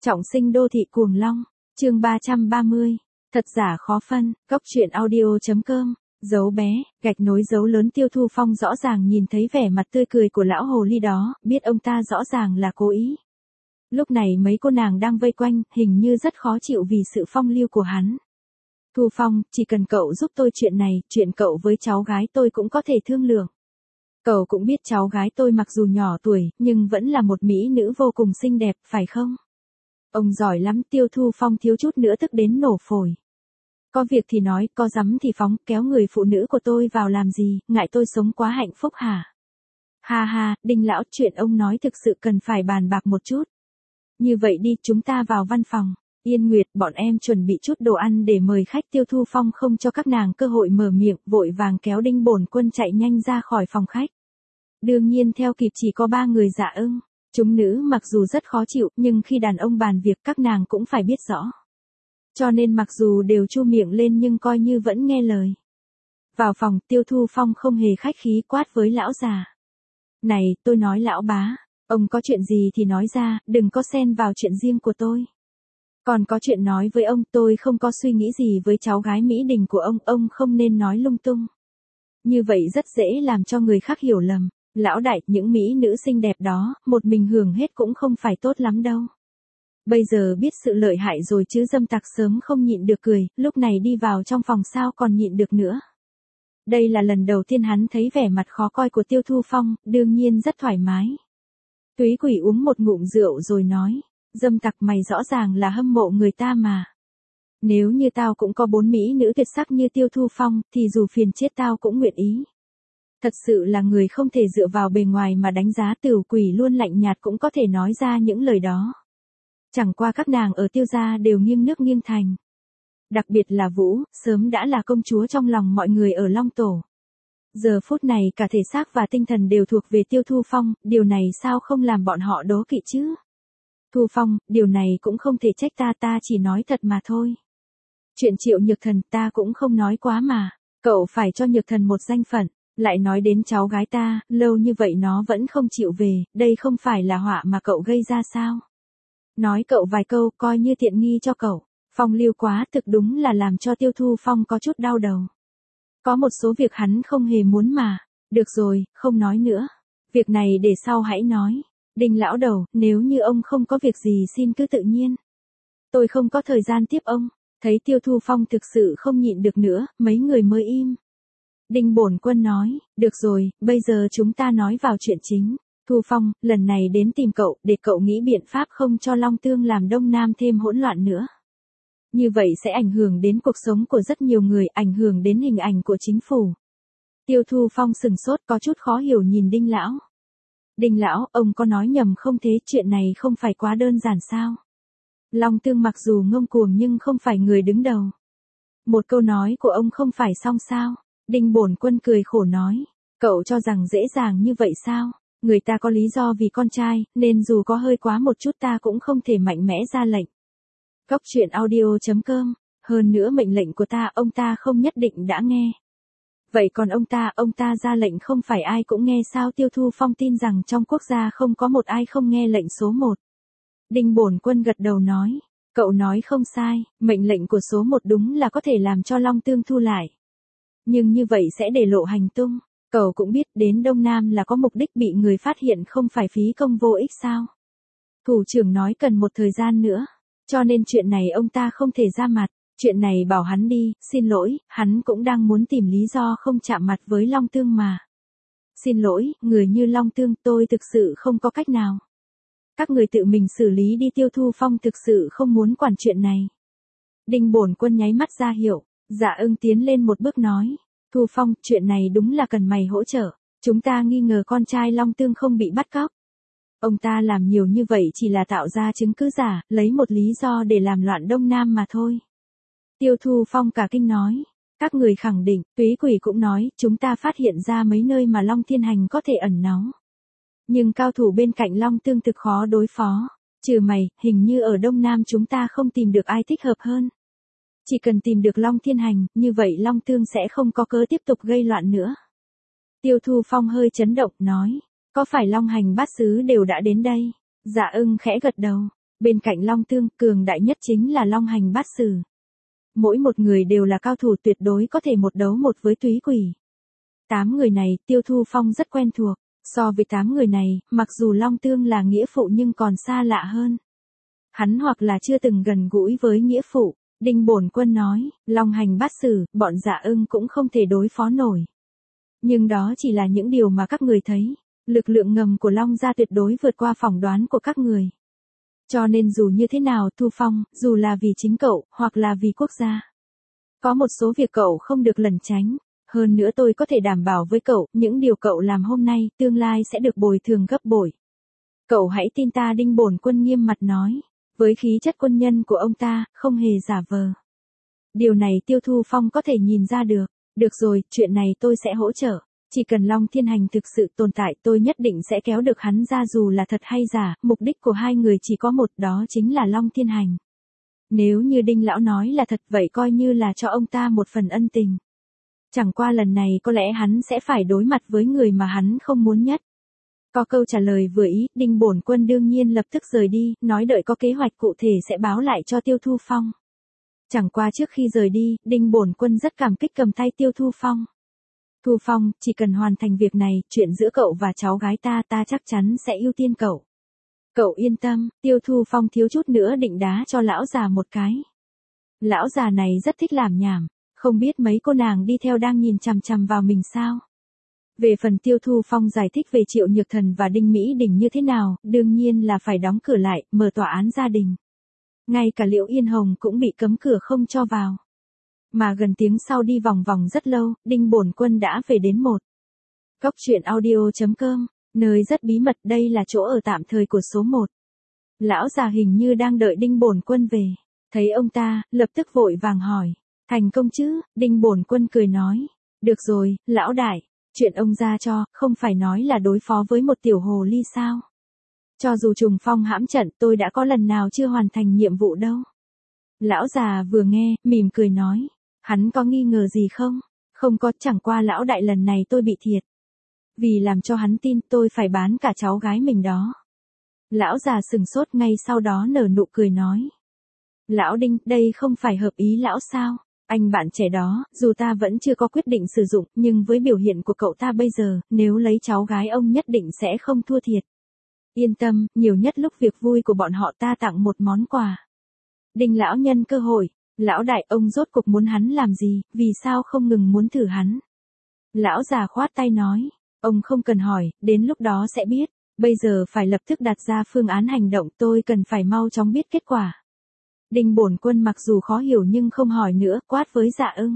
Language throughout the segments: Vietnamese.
Trọng sinh đô thị cuồng long, chương 330, thật giả khó phân, góc truyện audio.com, dấu bé, gạch nối dấu lớn. Tiêu Thu Phong rõ ràng nhìn thấy vẻ mặt tươi cười của lão hồ ly đó, biết ông ta rõ ràng là cố ý. Lúc này mấy cô nàng đang vây quanh, hình như rất khó chịu vì sự phong lưu của hắn. Thu Phong, chỉ cần cậu giúp tôi chuyện này, chuyện cậu với cháu gái tôi cũng có thể thương lượng. Cậu cũng biết cháu gái tôi mặc dù nhỏ tuổi, nhưng vẫn là một mỹ nữ vô cùng xinh đẹp, phải không? Ông giỏi lắm. Tiêu Thu Phong thiếu chút nữa tức đến nổ phổi. Có việc thì nói, có dám thì phóng, kéo người phụ nữ của tôi vào làm gì, ngại tôi sống quá hạnh phúc hả? Ha ha, Đinh lão, chuyện ông nói thực sự cần phải bàn bạc một chút. Như vậy đi, chúng ta vào văn phòng. Yên Nguyệt, bọn em chuẩn bị chút đồ ăn để mời khách. Tiêu Thu Phong không cho các nàng cơ hội mở miệng, vội vàng kéo Đinh Bổn Quân chạy nhanh ra khỏi phòng khách. Đương nhiên theo kịp chỉ có 3 người Dạ Ưng. Chúng nữ mặc dù rất khó chịu, nhưng khi đàn ông bàn việc các nàng cũng phải biết rõ. Cho nên mặc dù đều chu miệng lên nhưng coi như vẫn nghe lời. Vào phòng, Tiêu Thu Phong không hề khách khí quát với lão già. Này, tôi nói lão bá, ông có chuyện gì thì nói ra, đừng có xen vào chuyện riêng của tôi. Còn có chuyện nói với ông, tôi không có suy nghĩ gì với cháu gái Mỹ Đình của ông không nên nói lung tung. Như vậy rất dễ làm cho người khác hiểu lầm. Lão đại, những mỹ nữ xinh đẹp đó, một mình hưởng hết cũng không phải tốt lắm đâu. Bây giờ biết sự lợi hại rồi chứ. Dâm tặc sớm không nhịn được cười, lúc này đi vào trong phòng sao còn nhịn được nữa. Đây là lần đầu tiên hắn thấy vẻ mặt khó coi của Tiêu Thu Phong, đương nhiên rất thoải mái. Túy Quỷ uống một ngụm rượu rồi nói, dâm tặc mày rõ ràng là hâm mộ người ta mà. Nếu như tao cũng có 4 mỹ nữ tuyệt sắc như Tiêu Thu Phong, thì dù phiền chết tao cũng nguyện ý. Thật sự là người không thể dựa vào bề ngoài mà đánh giá. Tửu Quỷ luôn lạnh nhạt cũng có thể nói ra những lời đó. Chẳng qua các nàng ở Tiêu gia đều nghiêng nước nghiêng thành. Đặc biệt là Vũ, sớm đã là công chúa trong lòng mọi người ở Long Tổ. Giờ phút này cả thể xác và tinh thần đều thuộc về Tiêu Thu Phong, điều này sao không làm bọn họ đố kỵ chứ? Thu Phong, điều này cũng không thể trách ta chỉ nói thật mà thôi. Chuyện Triệu Nhược Thần ta cũng không nói quá mà, cậu phải cho Nhược Thần một danh phận. Lại nói đến cháu gái ta, lâu như vậy nó vẫn không chịu về, đây không phải là họa mà cậu gây ra sao? Nói cậu vài câu coi như tiện nghi cho cậu. Phong lưu quá thực đúng là làm cho Tiêu Thu Phong có chút đau đầu. Có một số việc hắn không hề muốn mà. Được rồi, không nói nữa. Việc này để sau hãy nói. Đinh lão đầu, nếu như ông không có việc gì xin cứ tự nhiên. Tôi không có thời gian tiếp ông. Thấy Tiêu Thu Phong thực sự không nhịn được nữa, mấy người mới im. Đinh Bổn Quân nói, được rồi, bây giờ chúng ta nói vào chuyện chính. Thu Phong, lần này đến tìm cậu, để cậu nghĩ biện pháp không cho Long Tương làm Đông Nam thêm hỗn loạn nữa. Như vậy sẽ ảnh hưởng đến cuộc sống của rất nhiều người, ảnh hưởng đến hình ảnh của chính phủ. Tiêu Thu Phong sừng sốt có chút khó hiểu nhìn Đinh lão. Đinh lão, ông có nói nhầm không thế, chuyện này không phải quá đơn giản sao? Long Tương mặc dù ngông cuồng nhưng không phải người đứng đầu. Một câu nói của ông không phải xong sao? Đinh Bổn Quân cười khổ nói, cậu cho rằng dễ dàng như vậy sao? Người ta có lý do vì con trai, nên dù có hơi quá một chút ta cũng không thể mạnh mẽ ra lệnh. Góc truyện audio.com, hơn nữa mệnh lệnh của ta ông ta không nhất định đã nghe. Vậy còn ông ta ra lệnh không phải ai cũng nghe sao? Tiêu Thu Phong tin rằng trong quốc gia không có một ai không nghe lệnh số 1. Đinh Bổn Quân gật đầu nói, cậu nói không sai, mệnh lệnh của số 1 đúng là có thể làm cho Long Tương thu lại. Nhưng như vậy sẽ để lộ hành tung. Cậu cũng biết đến Đông Nam là có mục đích bị người phát hiện không phải phí công vô ích sao? Thủ trưởng nói cần một thời gian nữa. Cho nên chuyện này ông ta không thể ra mặt. Chuyện này bảo hắn đi, xin lỗi, hắn cũng đang muốn tìm lý do không chạm mặt với Long Tương mà. Xin lỗi, người như Long Tương tôi thực sự không có cách nào. Các người tự mình xử lý đi. Tiêu Thu Phong thực sự không muốn quản chuyện này. Đinh Bổn Quân nháy mắt ra hiệu, Dạ Ưng tiến lên một bước nói. Thu Phong, chuyện này đúng là cần mày hỗ trợ. Chúng ta nghi ngờ con trai Long Tương không bị bắt cóc. Ông ta làm nhiều như vậy chỉ là tạo ra chứng cứ giả, lấy một lý do để làm loạn Đông Nam mà thôi. Tiêu Thu Phong cả kinh nói. Các người khẳng định, Túy Quỷ cũng nói, chúng ta phát hiện ra mấy nơi mà Long Thiên Hành có thể ẩn náu. Nhưng cao thủ bên cạnh Long Tương thực khó đối phó. Trừ mày, hình như ở Đông Nam chúng ta không tìm được ai thích hợp hơn. Chỉ cần tìm được Long Thiên Hành, như vậy Long Tương sẽ không có cớ tiếp tục gây loạn nữa. Tiêu Thu Phong hơi chấn động, nói, có phải Long Hành bát sứ đều đã đến đây? Dạ Ưng khẽ gật đầu. Bên cạnh Long Tương, cường đại nhất chính là Long Hành Bát Sử. Mỗi một người đều là cao thủ tuyệt đối có thể một đấu một với Túy Quỷ. 8 người này, Tiêu Thu Phong rất quen thuộc. So với 8 người này, mặc dù Long Tương là nghĩa phụ nhưng còn xa lạ hơn. Hắn hoặc là chưa từng gần gũi với nghĩa phụ. Đinh Bổn Quân nói, Long Hành Bát Sử, bọn Dạ Ưng cũng không thể đối phó nổi. Nhưng đó chỉ là những điều mà các người thấy. Lực lượng ngầm của Long gia tuyệt đối vượt qua phỏng đoán của các người. Cho nên dù như thế nào Thu Phong, dù là vì chính cậu, hoặc là vì quốc gia. Có một số việc cậu không được lẩn tránh. Hơn nữa tôi có thể đảm bảo với cậu, những điều cậu làm hôm nay, tương lai sẽ được bồi thường gấp bội. Cậu hãy tin ta, Đinh Bổn Quân nghiêm mặt nói. Với khí chất quân nhân của ông ta, không hề giả vờ. Điều này Tiêu Thu Phong có thể nhìn ra được. Được rồi, chuyện này tôi sẽ hỗ trợ. Chỉ cần Long Thiên Hành thực sự tồn tại, tôi nhất định sẽ kéo được hắn ra dù là thật hay giả. Mục đích của hai người chỉ có một, đó chính là Long Thiên Hành. Nếu như Đinh Lão nói là thật, vậy coi như là cho ông ta một phần ân tình. Chẳng qua lần này có lẽ hắn sẽ phải đối mặt với người mà hắn không muốn nhất. Có câu trả lời vừa ý, Đinh Bổn Quân đương nhiên lập tức rời đi, nói đợi có kế hoạch cụ thể sẽ báo lại cho Tiêu Thu Phong. Chẳng qua trước khi rời đi, Đinh Bổn Quân rất cảm kích cầm tay Tiêu Thu Phong. Thu Phong, chỉ cần hoàn thành việc này, chuyện giữa cậu và cháu gái ta chắc chắn sẽ ưu tiên cậu. Cậu yên tâm, Tiêu Thu Phong thiếu chút nữa định đá cho lão già một cái. Lão già này rất thích làm nhảm, không biết mấy cô nàng đi theo đang nhìn chằm chằm vào mình sao. Về phần Tiêu Thu Phong giải thích về Triệu Nhược Thần và Đinh Mỹ Đình như thế nào, đương nhiên là phải đóng cửa lại, mở tòa án gia đình. Ngay cả Liễu Yên Hồng cũng bị cấm cửa không cho vào. Mà gần tiếng sau đi vòng vòng rất lâu, Đinh Bổn Quân đã về đến một. Cốc truyện audio.com, nơi rất bí mật, đây là chỗ ở tạm thời của số 1. Lão già hình như đang đợi Đinh Bổn Quân về. Thấy ông ta, lập tức vội vàng hỏi. Thành công chứ? Đinh Bổn Quân cười nói. Được rồi, lão đại. Chuyện ông ra cho, không phải nói là đối phó với một tiểu hồ ly sao? Cho dù trùng phong hãm trận, tôi đã có lần nào chưa hoàn thành nhiệm vụ đâu. Lão già vừa nghe, mỉm cười nói. Hắn có nghi ngờ gì không? Không có, chẳng qua lão đại lần này tôi bị thiệt. Vì làm cho hắn tin, tôi phải bán cả cháu gái mình đó. Lão già sừng sốt, ngay sau đó nở nụ cười nói. Lão Đinh, đây không phải hợp ý lão sao? Anh bạn trẻ đó, dù ta vẫn chưa có quyết định sử dụng, nhưng với biểu hiện của cậu ta bây giờ, nếu lấy cháu gái ông nhất định sẽ không thua thiệt. Yên tâm, nhiều nhất lúc việc vui của bọn họ ta tặng một món quà. Đinh lão nhân cơ hội. Lão đại, ông rốt cuộc muốn hắn làm gì, vì sao không ngừng muốn thử hắn? Lão già khoát tay nói. Ông không cần hỏi, đến lúc đó sẽ biết. Bây giờ phải lập tức đặt ra phương án hành động, tôi cần phải mau chóng biết kết quả. Đinh Bổn Quân mặc dù khó hiểu nhưng không hỏi nữa, quát với Dạ Ưng.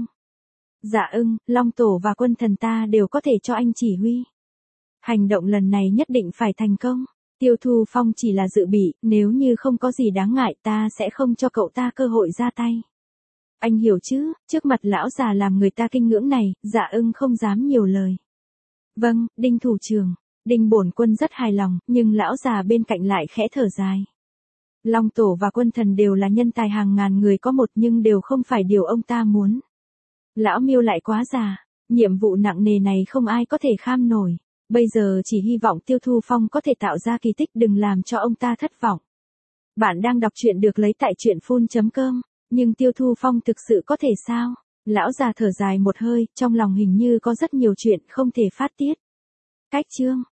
Dạ Ưng, Long Tổ và quân thần ta đều có thể cho anh chỉ huy. Hành động lần này nhất định phải thành công. Tiêu Thu Phong chỉ là dự bị, nếu như không có gì đáng ngại ta sẽ không cho cậu ta cơ hội ra tay. Anh hiểu chứ, trước mặt lão già làm người ta kinh ngưỡng này, Dạ Ưng không dám nhiều lời. Vâng, Đinh thủ trưởng. Đinh Bổn Quân rất hài lòng, nhưng lão già bên cạnh lại khẽ thở dài. Long Tổ và quân thần đều là nhân tài hàng ngàn người có một nhưng đều không phải điều ông ta muốn. Lão Miêu lại quá già, nhiệm vụ nặng nề này không ai có thể kham nổi. Bây giờ chỉ hy vọng Tiêu Thu Phong có thể tạo ra kỳ tích, đừng làm cho ông ta thất vọng. Bạn đang đọc truyện được lấy tại truyện.com, nhưng Tiêu Thu Phong thực sự có thể sao? Lão già thở dài một hơi, trong lòng hình như có rất nhiều chuyện không thể phát tiết. Cách chương